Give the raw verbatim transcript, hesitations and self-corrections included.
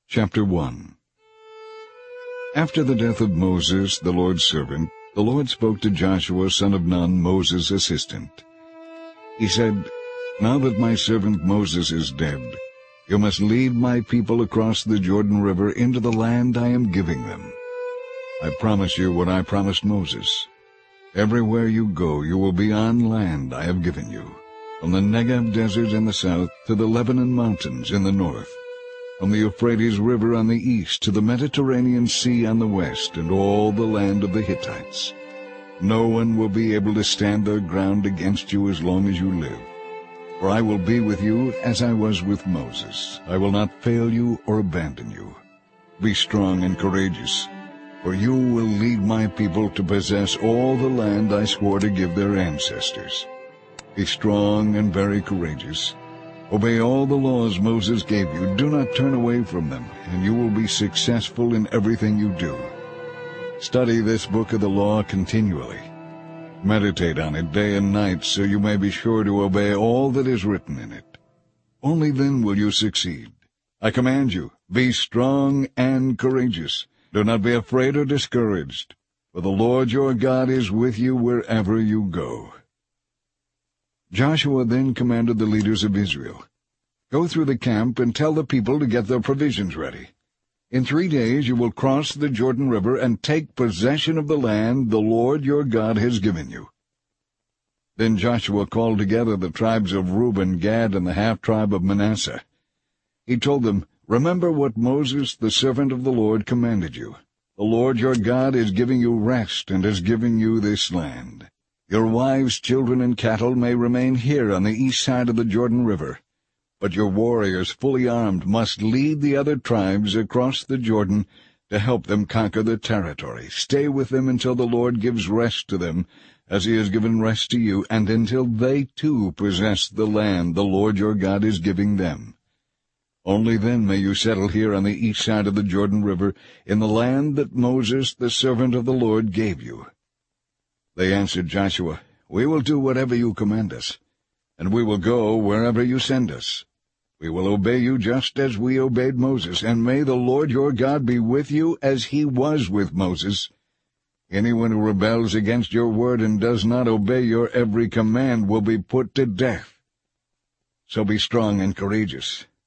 Chapter one. After the death of Moses, the Lord's servant, the Lord spoke to Joshua son of Nun, Moses' assistant. He said, "Now that my servant Moses is dead, you must lead my people across the Jordan River into the land I am giving them. I promise you what I promised Moses. Everywhere you go, you will be on land I have given you, from the Negev desert in the south to the Lebanon mountains in the north, from the Euphrates River on the east to the Mediterranean Sea on the west, and all the land of the Hittites. No one will be able to stand their ground against you as long as you live. For I will be with you as I was with Moses. I will not fail you or abandon you. Be strong and courageous, for you will lead my people to possess all the land I swore to give their ancestors. Be strong and very courageous. Obey all the laws Moses gave you. Do not turn away from them, and you will be successful in everything you do. Study this book of the law continually. Meditate on it day and night, so you may be sure to obey all that is written in it. Only then will you succeed. I command you, be strong and courageous. Do not be afraid or discouraged, for the Lord your God is with you wherever you go." Joshua then commanded the leaders of Israel, "Go through the camp and tell the people to get their provisions ready. In three days you will cross the Jordan River and take possession of the land the Lord your God has given you." Then Joshua called together the tribes of Reuben, Gad, and the half-tribe of Manasseh. He told them, "Remember what Moses, the servant of the Lord, commanded you. The Lord your God is giving you rest and is giving you this land. Your wives, children, and cattle may remain here on the east side of the Jordan River, but your warriors, fully armed, must lead the other tribes across the Jordan to help them conquer the territory. Stay with them until the Lord gives rest to them, as he has given rest to you, and until they too possess the land the Lord your God is giving them. Only then may you settle here on the east side of the Jordan River, in the land that Moses, the servant of the Lord, gave you." They answered Joshua, "We will do whatever you command us, and we will go wherever you send us. We will obey you just as we obeyed Moses, and may the Lord your God be with you as he was with Moses. Anyone who rebels against your word and does not obey your every command will be put to death. So be strong and courageous.